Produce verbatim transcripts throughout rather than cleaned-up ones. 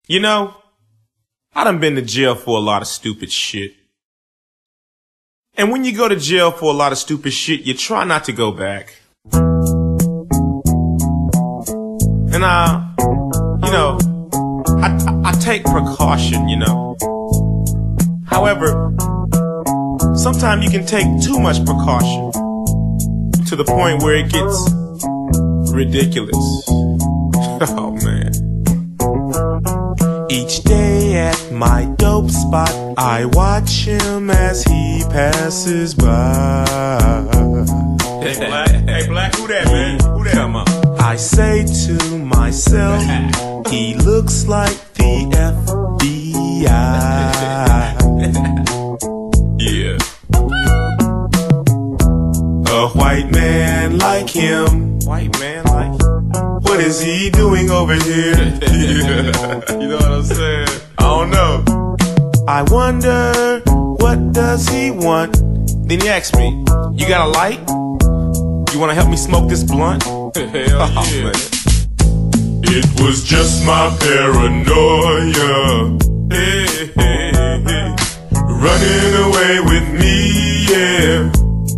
You know, I done been to jail for a lot of stupid shit. And when you go to jail for a lot of stupid shit, you try not to go back. And uh, you know, I, I, I take precaution, you know. However, sometimes you can take too much precaution to the point where it gets ridiculous. Oh man. Each day at my dope spot, I watch him as he passes by. Hey Black, hey Black, who that, man? Who that? Come on. I say to myself, he looks like the F B I. Yeah. A white man like him. White man like him. What is he doing over here? Yeah. You know what I'm saying? I don't know. I wonder, what does he want? Then he asks me, you got a light? You wanna help me smoke this blunt? Hell Oh, yeah. man. It was just my paranoia. Hey, hey, hey. Running away with me, yeah.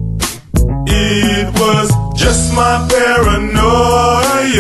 It was just my paranoia.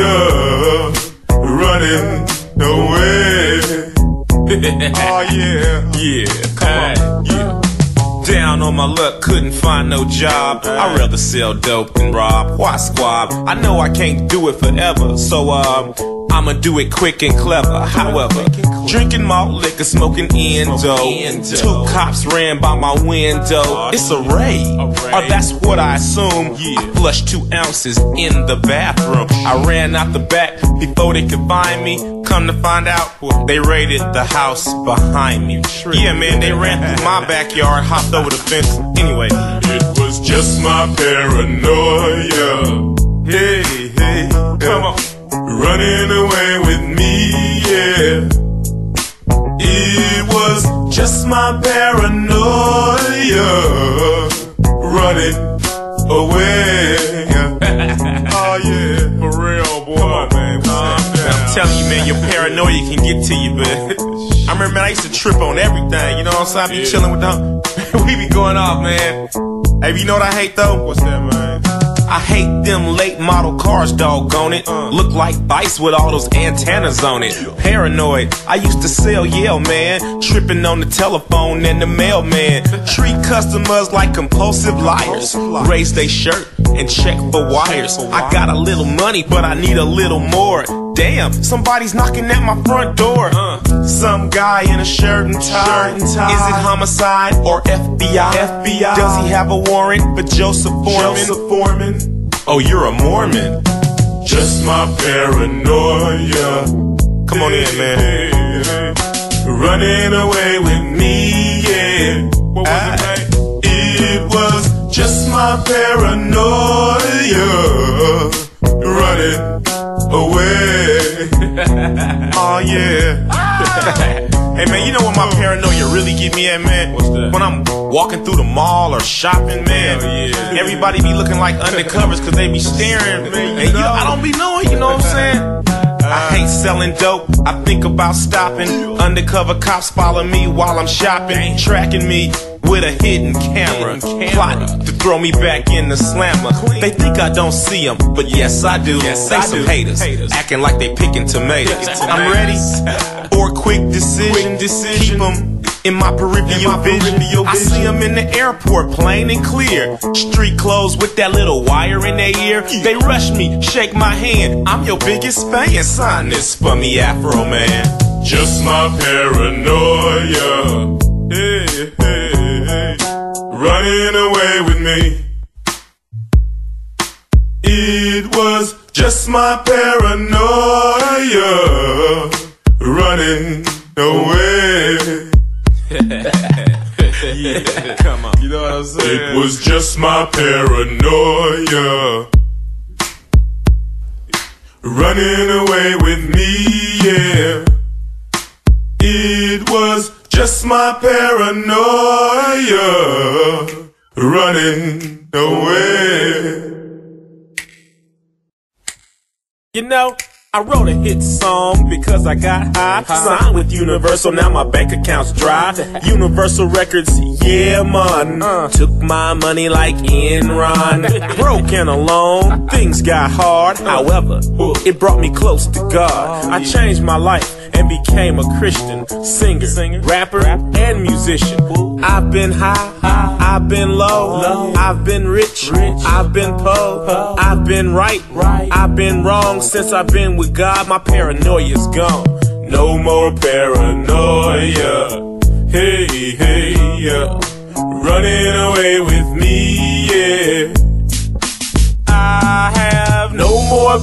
Running away. Oh yeah. Yeah, come on. Yeah. Down on my luck, couldn't find no job. I'd rather sell dope than rob. Why squab? I know I can't do it forever, so um, I'ma do it quick and clever. However, drinking malt liquor, smoking endo. Two cops ran by my window. It's a raid, or that's what I assume. I flushed two ounces in the bathroom. I ran out the back before they could find me. Come to find out, they raided the house behind me. Yeah, man, they ran through my backyard, hopped over the fence. Anyway, it was just my paranoia. hey, hey, come on. Running away with me, yeah. It was just my paranoia. Running away. Oh yeah, for real, boy. Come on, man. I'm telling you, man, your paranoia can get to you, but I remember, man, I used to trip on everything, you know what I'm saying? I be Yeah. chilling with them. We be going off, man. Hey, you know what I hate, though? What's that, man? I hate them late model cars, doggone it. Uh. Look like bikes with all those antennas on it. Paranoid, I used to sell Yale, man. Tripping on the telephone and the mailman. Treat customers like compulsive liars. Raise they shirt and check for wires. I got a little money, but I need a little more. Damn, somebody's knocking at my front door. Uh. Some guy in a shirt and tie. Shirt and tie. Is it homicide or F B I? F B I. Does he have a warrant for Joseph Foreman? Joseph Foreman. Oh, you're a Mormon. Just my paranoia. Come on in, man. Running away with me, yeah. What was Ah. it, man? It was just my paranoia. Running away. Oh, yeah. Hey, man, you know what my paranoia really get me at, man? What's that? When I'm walking through the mall or shopping, man. Hell yeah. Everybody be looking like undercovers because they be staring. Man, you And you, know. I don't be knowing, you know what I'm saying? I hate selling dope, I think about stopping. Undercover cops follow me while I'm shopping, tracking me with a hidden camera, plotting to throw me back in the slammer. They think I don't see them, but yes I do. Yes, They I some do. haters, Haters. acting like they picking tomatoes. Picking I'm ready tomatoes. for a quick decision. Quick decision. Keep them in my peripheral In my vision. peripheral I see them in the airport, plain and clear. Street clothes with that little wire in their ear. They rush me, shake my hand. I'm your biggest fan. Sign this for me, Afro Man. Just my paranoia. Hey, hey, hey. Running away with me. It was just my paranoia. Running away. Yeah, come on. You know what I'm saying? It was just my paranoia. Running away with me, yeah. It was just my paranoia. Running away. You know, I wrote a hit song because I got high. Signed with Universal, now my bank account's dry. Universal Records, yeah man. Took my money like Enron. Broke and alone, things got hard. However, it brought me close to God. I changed my life and became a Christian singer, rapper, and musician. I've been high, I've been low, I've been rich, I've been poor, I've been right, I've been wrong. Since I've been with God, my paranoia's gone. No more paranoia, hey, hey, yeah. Running away with me, yeah. I have no more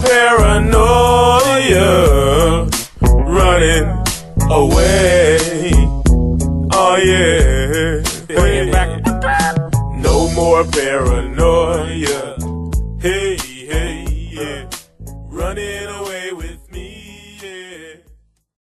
paranoia, running away, oh yeah. Hey. No more paranoia, hey, hey, yeah. Running away with